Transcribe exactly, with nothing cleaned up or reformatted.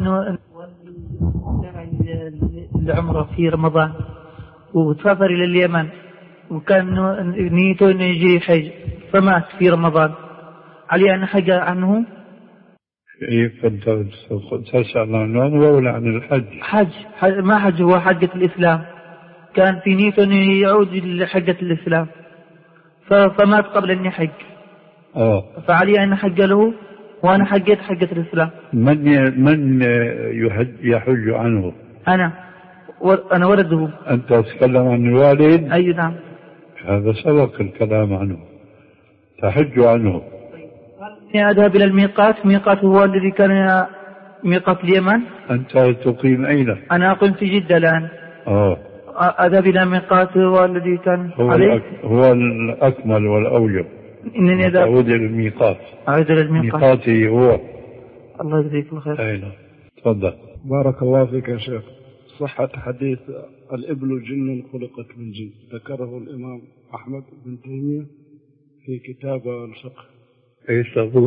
انه العمره في رمضان وتسافر الى اليمن وكان نيته انه يجي حج فمات في رمضان، علي ان حج عنه؟ ايه فانت تسأل عن العمره ولا عن الحج؟ حج, حج ما حج، هو حجة الاسلام، كان في نيته انه يعود لحجة الاسلام فمات قبل ان يحج. اه فعلي ان حج له وانا حجيت حجة الاسلام. من من يحج يحج عنه؟ انا انا ولده. انت تتكلم عن الوالد؟ اي نعم. هذا سبق الكلام عنه، تحج عنه. هل اذهب الى الميقات؟ ميقات هو الذي كان ميقات اليمن. انت تقيم اين؟ انا اقيم في جدة الان. اه اذهب الى ميقات هو الذي كان هو عليه. الأك... هو الاكمل والاوجب انني اذهب اعود الى الميقات. اعود الى الميقات. ميقاتي هو. الله يجزيك الخير. اين؟ تفضل. بارك الله فيك يا شيخ. صحة حديث الإبل جن خلقت من جن ذكره الإمام أحمد بن تيمية في كتاب الفقه. ايش